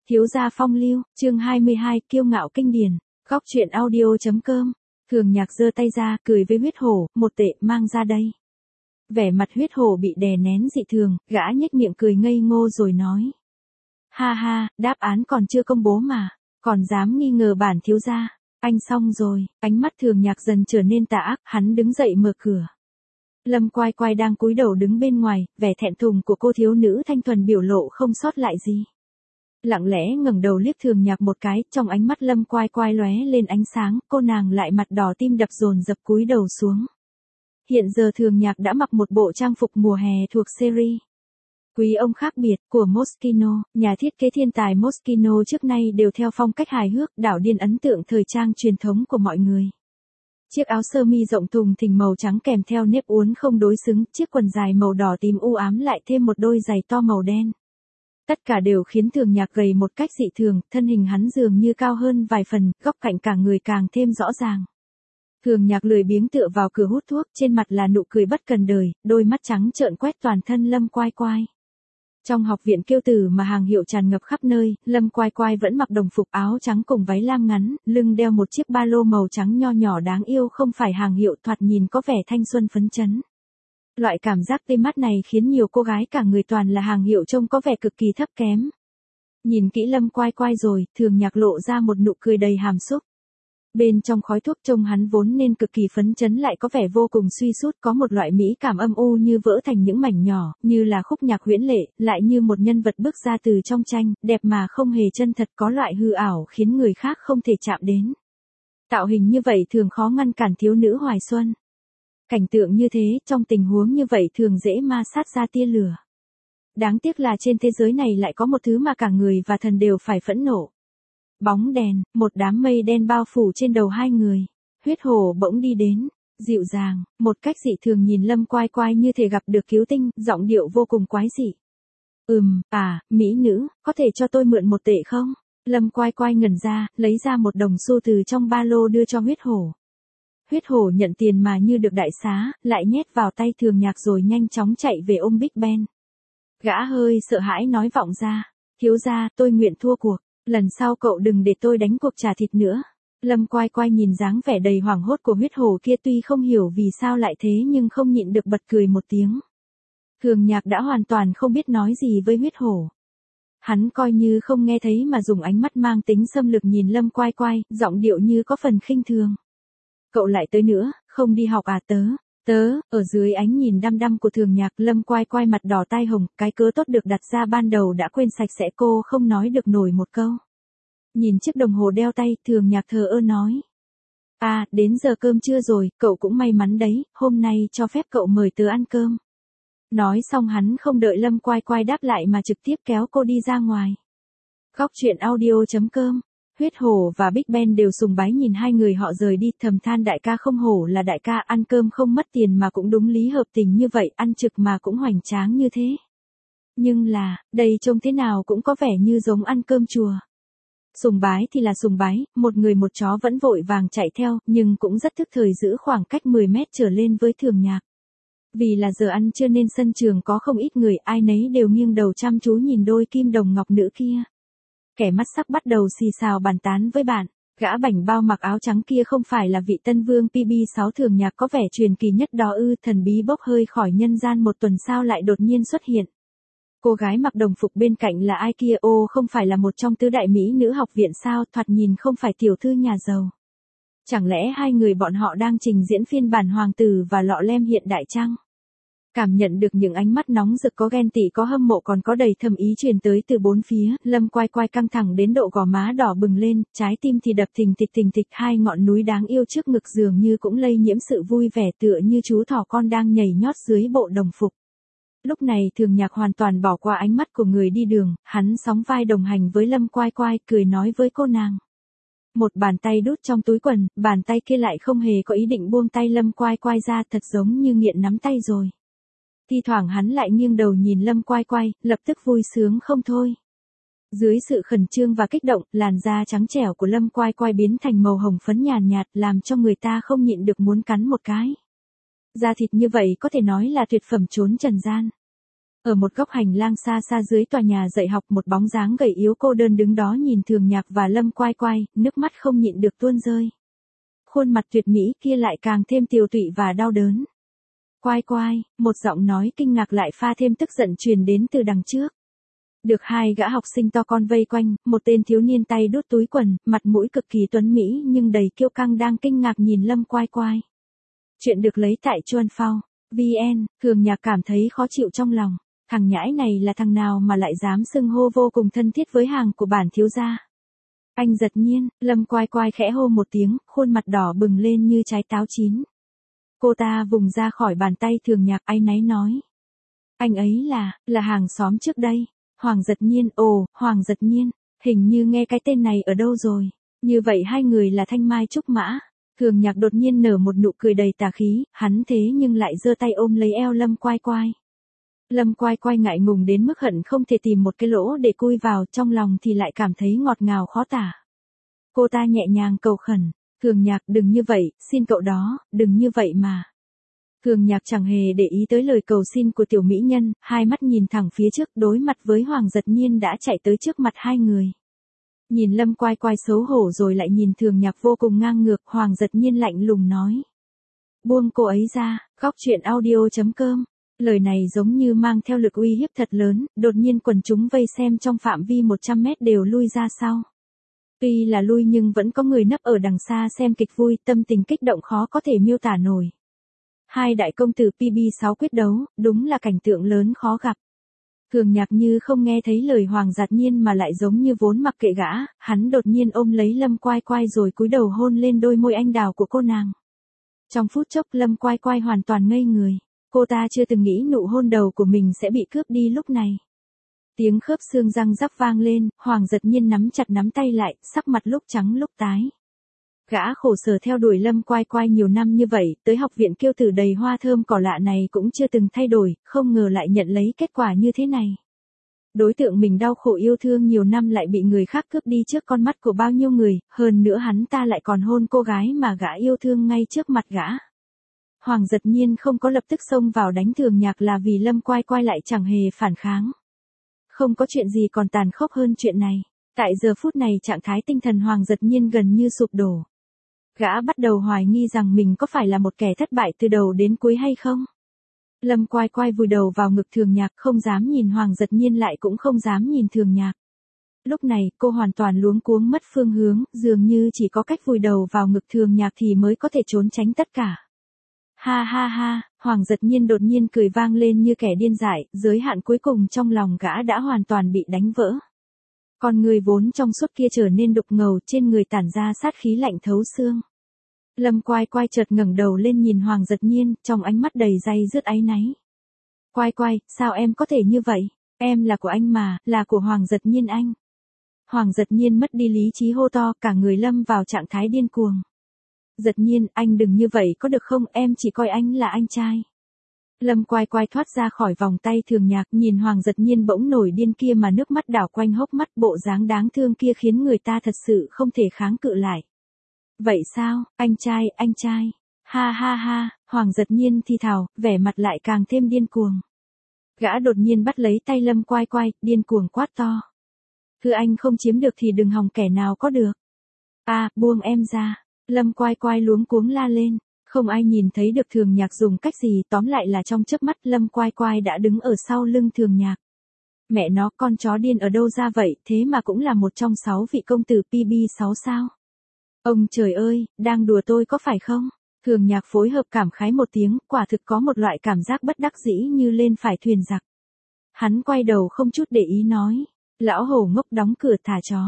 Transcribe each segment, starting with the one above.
Thiếu gia phong lưu, chương 22, kiêu ngạo kinh điển. Góc truyện audio.com. Thường Nhạc giơ tay ra, cười với huyết hổ, một tệ mang ra đây. Vẻ mặt huyết hổ bị đè nén dị thường, gã nhếch miệng cười ngây ngô rồi nói. Ha ha, đáp án còn chưa công bố mà, còn dám nghi ngờ bản thiếu gia. Anh xong rồi, ánh mắt Thường Nhạc dần trở nên tà ác, hắn đứng dậy mở cửa. Lâm Quai Quai đang cúi đầu đứng bên ngoài, vẻ thẹn thùng của cô thiếu nữ thanh thuần biểu lộ không sót lại gì. Lặng lẽ ngẩng đầu liếc Thường Nhạc một cái, trong ánh mắt Lâm Quai Quai lóe lên ánh sáng, cô nàng lại mặt đỏ tim đập dồn dập cúi đầu xuống. Hiện giờ Thường Nhạc đã mặc một bộ trang phục mùa hè thuộc series Quý ông khác biệt của Moschino, nhà thiết kế thiên tài Moschino trước nay đều theo phong cách hài hước, đảo điên ấn tượng thời trang truyền thống của mọi người. Chiếc áo sơ mi rộng thùng thình màu trắng kèm theo nếp uốn không đối xứng, chiếc quần dài màu đỏ tím u ám lại thêm một đôi giày to màu đen. Tất cả đều khiến Thường Nhạc gầy một cách dị thường, thân hình hắn dường như cao hơn vài phần, góc cạnh cả người càng thêm rõ ràng. Thường Nhạc lười biếng tựa vào cửa hút thuốc, trên mặt là nụ cười bất cần đời, đôi mắt trắng trợn quét toàn thân Lâm Quai Quai. Trong học viện kiêu tử mà hàng hiệu tràn ngập khắp nơi, Lâm Quai Quai vẫn mặc đồng phục áo trắng cùng váy lam ngắn, lưng đeo một chiếc ba lô màu trắng nho nhỏ đáng yêu không phải hàng hiệu, thoạt nhìn có vẻ thanh xuân phấn chấn. Loại cảm giác tê mắt này khiến nhiều cô gái cả người toàn là hàng hiệu trông có vẻ cực kỳ thấp kém. Nhìn kỹ Lâm Quai Quai rồi, Thường Nhạc lộ ra một nụ cười đầy hàm xúc. Bên trong khói thuốc trông hắn vốn nên cực kỳ phấn chấn lại có vẻ vô cùng suy sút, có một loại mỹ cảm âm u như vỡ thành những mảnh nhỏ, như là khúc nhạc huyễn lệ, lại như một nhân vật bước ra từ trong tranh, đẹp mà không hề chân thật, có loại hư ảo khiến người khác không thể chạm đến. Tạo hình như vậy thường khó ngăn cản thiếu nữ hoài xuân. Cảnh tượng như thế, trong tình huống như vậy thường dễ ma sát ra tia lửa. Đáng tiếc là trên thế giới này lại có một thứ mà cả người và thần đều phải phẫn nộ. Bóng đèn, một đám mây đen bao phủ trên đầu hai người. Huyết hổ bỗng đi đến, dịu dàng, một cách dị thường nhìn Lâm Quai Quai như thể gặp được cứu tinh, giọng điệu vô cùng quái dị. Mỹ nữ, có thể cho tôi mượn một tệ không? Lâm Quai Quai ngẩn ra, lấy ra một đồng xu từ trong ba lô đưa cho huyết hổ. Huyết hổ nhận tiền mà như được đại xá, lại nhét vào tay Thường Nhạc rồi nhanh chóng chạy về ôm Big Ben. Gã hơi sợ hãi nói vọng ra, thiếu gia, tôi nguyện thua cuộc, lần sau cậu đừng để tôi đánh cuộc trả thịt nữa. Lâm Quai Quai nhìn dáng vẻ đầy hoảng hốt của huyết hổ kia tuy không hiểu vì sao lại thế nhưng không nhịn được bật cười một tiếng. Thường Nhạc đã hoàn toàn không biết nói gì với huyết hổ. Hắn coi như không nghe thấy mà dùng ánh mắt mang tính xâm lược nhìn Lâm Quai Quai, giọng điệu như có phần khinh thường. Cậu lại tới nữa, không đi học à tớ, ở dưới ánh nhìn đăm đăm của Thường Nhạc, Lâm Quai Quai mặt đỏ tai hồng, cái cớ tốt được đặt ra ban đầu đã quên sạch sẽ, cô không nói được nổi một câu. Nhìn chiếc đồng hồ đeo tay, Thường Nhạc thờ ơ nói. Đến giờ cơm trưa rồi, cậu cũng may mắn đấy, hôm nay cho phép cậu mời tớ ăn cơm. Nói xong hắn không đợi Lâm Quai Quai đáp lại mà trực tiếp kéo cô đi ra ngoài. Góc truyện audio.com. Huyết hổ và Big Ben đều sùng bái nhìn hai người họ rời đi, thầm than đại ca không hổ là đại ca, ăn cơm không mất tiền mà cũng đúng lý hợp tình như vậy, ăn trực mà cũng hoành tráng như thế. Nhưng là, đây trông thế nào cũng có vẻ như giống ăn cơm chùa. Sùng bái thì là sùng bái, một người một chó vẫn vội vàng chạy theo, nhưng cũng rất thức thời giữ khoảng cách 10 mét trở lên với Thường Nhạc. Vì là giờ ăn trưa nên sân trường có không ít người, ai nấy đều nghiêng đầu chăm chú nhìn đôi kim đồng ngọc nữ kia. Kẻ mắt sắc bắt đầu xì xào bàn tán với bạn, gã bảnh bao mặc áo trắng kia không phải là vị tân vương PB6 Thường Nhạc có vẻ truyền kỳ nhất đó ư, thần bí bốc hơi khỏi nhân gian một tuần sao lại đột nhiên xuất hiện. Cô gái mặc đồng phục bên cạnh là ai kia, không phải là một trong tứ đại mỹ nữ học viện sao, thoạt nhìn không phải tiểu thư nhà giàu. Chẳng lẽ hai người bọn họ đang trình diễn phiên bản hoàng tử và lọ lem hiện đại chăng? Cảm nhận được những ánh mắt nóng rực, có ghen tị, có hâm mộ, còn có đầy thầm ý truyền tới từ bốn phía, Lâm Quai Quai căng thẳng đến độ gò má đỏ bừng lên, trái tim thì đập thình thịch, hai ngọn núi đáng yêu trước ngực dường như cũng lây nhiễm sự vui vẻ tựa như chú thỏ con đang nhảy nhót dưới bộ đồng phục. Lúc này Thường Nhạc hoàn toàn bỏ qua ánh mắt của người đi đường, hắn sóng vai đồng hành với Lâm Quai Quai, cười nói với cô nàng. Một bàn tay đút trong túi quần, bàn tay kia lại không hề có ý định buông tay Lâm Quai Quai ra, thật giống như nghiện nắm tay rồi. Thi thoảng hắn lại nghiêng đầu nhìn Lâm Quai Quai, lập tức vui sướng không thôi. Dưới sự khẩn trương và kích động, làn da trắng trẻo của Lâm Quai Quai biến thành màu hồng phấn nhàn nhạt, làm cho người ta không nhịn được muốn cắn một cái. Da thịt như vậy có thể nói là tuyệt phẩm chốn trần gian. Ở một góc hành lang xa xa dưới tòa nhà dạy học, một bóng dáng gầy yếu cô đơn đứng đó nhìn Thường Nhạc và Lâm Quai Quai, nước mắt không nhịn được tuôn rơi. Khuôn mặt tuyệt mỹ kia lại càng thêm tiều tụy và đau đớn. Quai Quai, một giọng nói kinh ngạc lại pha thêm tức giận truyền đến từ đằng trước. Được hai gã học sinh to con vây quanh, một tên thiếu niên tay đút túi quần, mặt mũi cực kỳ tuấn mỹ nhưng đầy kiêu căng đang kinh ngạc nhìn Lâm Quai Quai. Chuyện được lấy tại Chuan Phao, VN, Thường Nhạc cảm thấy khó chịu trong lòng. Thằng nhãi này là thằng nào mà lại dám xưng hô vô cùng thân thiết với hàng của bản thiếu gia. Anh Giật Nhiên, Lâm Quai Quai khẽ hô một tiếng, khuôn mặt đỏ bừng lên như trái táo chín. Cô ta vùng ra khỏi bàn tay Thường Nhạc áy náy nói. Anh ấy là hàng xóm trước đây. Hoàng Giật Nhiên, ồ, Hoàng Giật Nhiên, hình như nghe cái tên này ở đâu rồi. Như vậy hai người là thanh mai trúc mã. Thường Nhạc đột nhiên nở một nụ cười đầy tà khí, hắn thế nhưng lại giơ tay ôm lấy eo Lâm Quai Quai. Lâm Quai Quai ngại ngùng đến mức hận không thể tìm một cái lỗ để chui vào, trong lòng thì lại cảm thấy ngọt ngào khó tả. Cô ta nhẹ nhàng cầu khẩn, Thường Nhạc đừng như vậy, xin cậu đó, đừng như vậy mà. Thường Nhạc chẳng hề để ý tới lời cầu xin của tiểu mỹ nhân, hai mắt nhìn thẳng phía trước đối mặt với Hoàng Giật Nhiên đã chạy tới trước mặt hai người. Nhìn Lâm Quai Quai xấu hổ rồi lại nhìn Thường Nhạc vô cùng ngang ngược, Hoàng Giật Nhiên lạnh lùng nói. Buông cô ấy ra, góc chuyện audio.com. Lời này giống như mang theo lực uy hiếp thật lớn, đột nhiên quần chúng vây xem trong phạm vi 100 mét đều lui ra sau. Tuy là lui nhưng vẫn có người nấp ở đằng xa xem kịch vui, tâm tình kích động khó có thể miêu tả nổi. Hai đại công tử PB6 quyết đấu, đúng là cảnh tượng lớn khó gặp. Thường Nhạc như không nghe thấy lời Hoàng Giật Nhiên mà lại giống như vốn mặc kệ gã, hắn đột nhiên ôm lấy Lâm Quai Quai rồi cúi đầu hôn lên đôi môi anh đào của cô nàng. Trong phút chốc Lâm Quai Quai hoàn toàn ngây người. Cô ta chưa từng nghĩ nụ hôn đầu của mình sẽ bị cướp đi lúc này. Tiếng khớp xương răng rắc vang lên, Hoàng Giật Nhiên nắm chặt nắm tay lại, sắc mặt lúc trắng lúc tái. Gã khổ sở theo đuổi Lâm Quai Quai nhiều năm như vậy, tới học viện kiêu tử đầy hoa thơm cỏ lạ này cũng chưa từng thay đổi, không ngờ lại nhận lấy kết quả như thế này. Đối tượng mình đau khổ yêu thương nhiều năm lại bị người khác cướp đi trước con mắt của bao nhiêu người, hơn nữa hắn ta lại còn hôn cô gái mà gã yêu thương ngay trước mặt gã. Hoàng Giật Nhiên không có lập tức xông vào đánh Thường Nhạc là vì Lâm Quai Quai lại chẳng hề phản kháng. Không có chuyện gì còn tàn khốc hơn chuyện này. Tại giờ phút này trạng thái tinh thần Hoàng Giật Nhiên gần như sụp đổ. Gã bắt đầu hoài nghi rằng mình có phải là một kẻ thất bại từ đầu đến cuối hay không. Lâm Quai Quai vùi đầu vào ngực Thường Nhạc, không dám nhìn Hoàng Giật Nhiên lại cũng không dám nhìn Thường Nhạc. Lúc này cô hoàn toàn luống cuống mất phương hướng, dường như chỉ có cách vùi đầu vào ngực Thường Nhạc thì mới có thể trốn tránh tất cả. Ha ha ha, Hoàng Giật Nhiên đột nhiên cười vang lên như kẻ điên dại, giới hạn cuối cùng trong lòng gã đã hoàn toàn bị đánh vỡ. Con người vốn trong suốt kia trở nên đục ngầu, trên người tản ra sát khí lạnh thấu xương. Lâm Quai Quai chợt ngẩng đầu lên nhìn Hoàng Giật Nhiên, trong ánh mắt đầy day dứt áy náy. Quai Quai, sao em có thể như vậy? Em là của anh mà, là của Hoàng Giật Nhiên anh. Hoàng Giật Nhiên mất đi lý trí hô to, cả người lâm vào trạng thái điên cuồng. Giật Nhiên, anh đừng như vậy có được không, em chỉ coi anh là anh trai. Lâm Quai Quai thoát ra khỏi vòng tay Thường Nhạc, nhìn Hoàng Giật Nhiên bỗng nổi điên kia mà nước mắt đảo quanh hốc mắt, bộ dáng đáng thương kia khiến người ta thật sự không thể kháng cự lại. Vậy sao, anh trai, ha ha ha, Hoàng Giật Nhiên thì thào, vẻ mặt lại càng thêm điên cuồng. Gã đột nhiên bắt lấy tay Lâm Quai Quai, điên cuồng quát to. Thứ anh không chiếm được thì đừng hòng kẻ nào có được. Buông em ra. Lâm Quai Quai luống cuống la lên, không ai nhìn thấy được Thường Nhạc dùng cách gì, tóm lại là trong chớp mắt Lâm Quai Quai đã đứng ở sau lưng Thường Nhạc. Mẹ nó, con chó điên ở đâu ra vậy, thế mà cũng là một trong 6 vị công tử PB6 sao? Ông trời ơi, đang đùa tôi có phải không? Thường Nhạc phối hợp cảm khái một tiếng, quả thực có một loại cảm giác bất đắc dĩ như lên phải thuyền giặc. Hắn quay đầu không chút để ý nói, lão hổ ngốc đóng cửa thả chó.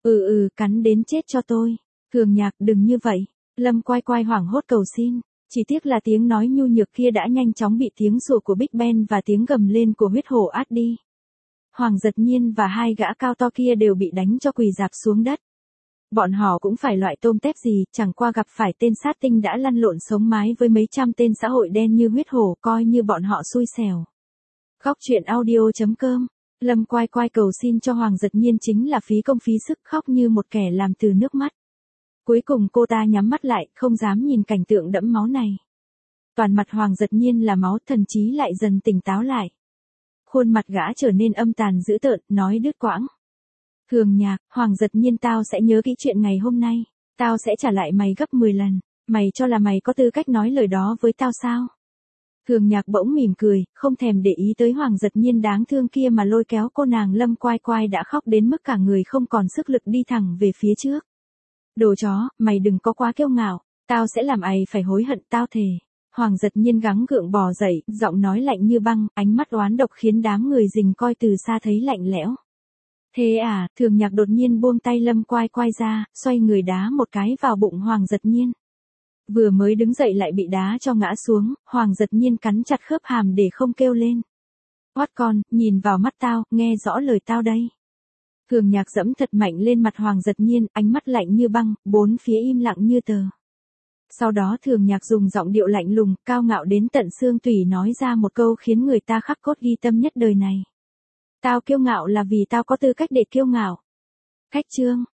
Cắn đến chết cho tôi. Thường Nhạc đừng như vậy. Lâm Quai Quai hoảng hốt cầu xin. Chỉ tiếc là tiếng nói nhu nhược kia đã nhanh chóng bị tiếng sủa của Big Ben và tiếng gầm lên của huyết hổ át đi. Hoàng Giật Nhiên và hai gã cao to kia đều bị đánh cho quỳ rạp xuống đất. Bọn họ cũng phải loại tôm tép gì, chẳng qua gặp phải tên sát tinh đã lăn lộn sống mái với mấy trăm tên xã hội đen như huyết hổ, coi như bọn họ xui xẻo. Góc chuyện audio.com. Lâm Quai Quai cầu xin cho Hoàng Giật Nhiên chính là phí công phí sức, khóc như một kẻ làm từ nước mắt. Cuối cùng cô ta nhắm mắt lại, không dám nhìn cảnh tượng đẫm máu này. Toàn mặt Hoàng Giật Nhiên là máu, thần trí lại dần tỉnh táo lại. Khuôn mặt gã trở nên âm tàn dữ tợn, nói đứt quãng. Thường Nhạc, Hoàng Giật Nhiên tao sẽ nhớ kỹ chuyện ngày hôm nay. Tao sẽ trả lại mày gấp 10 lần. Mày cho là mày có tư cách nói lời đó với tao sao? Thường Nhạc bỗng mỉm cười, không thèm để ý tới Hoàng Giật Nhiên đáng thương kia mà lôi kéo cô nàng Lâm Quai Quai đã khóc đến mức cả người không còn sức lực đi thẳng về phía trước. Đồ chó, mày đừng có quá kiêu ngạo, tao sẽ làm mày phải hối hận tao thề. Hoàng Giật Nhiên gắng gượng bò dậy, giọng nói lạnh như băng, ánh mắt oán độc khiến đám người rình coi từ xa thấy lạnh lẽo. Thế à, Thường Nhạc đột nhiên buông tay Lâm Quai Quai ra, xoay người đá một cái vào bụng Hoàng Giật Nhiên. Vừa mới đứng dậy lại bị đá cho ngã xuống, Hoàng Giật Nhiên cắn chặt khớp hàm để không kêu lên. Oát con, nhìn vào mắt tao, nghe rõ lời tao đây. Thường Nhạc dẫm thật mạnh lên mặt Hoàng Giật Nhiên, ánh mắt lạnh như băng, bốn phía im lặng như tờ. Sau đó Thường Nhạc dùng giọng điệu lạnh lùng, cao ngạo đến tận xương tủy nói ra một câu khiến người ta khắc cốt ghi tâm nhất đời này. Tao kiêu ngạo là vì tao có tư cách để kiêu ngạo. Cách chương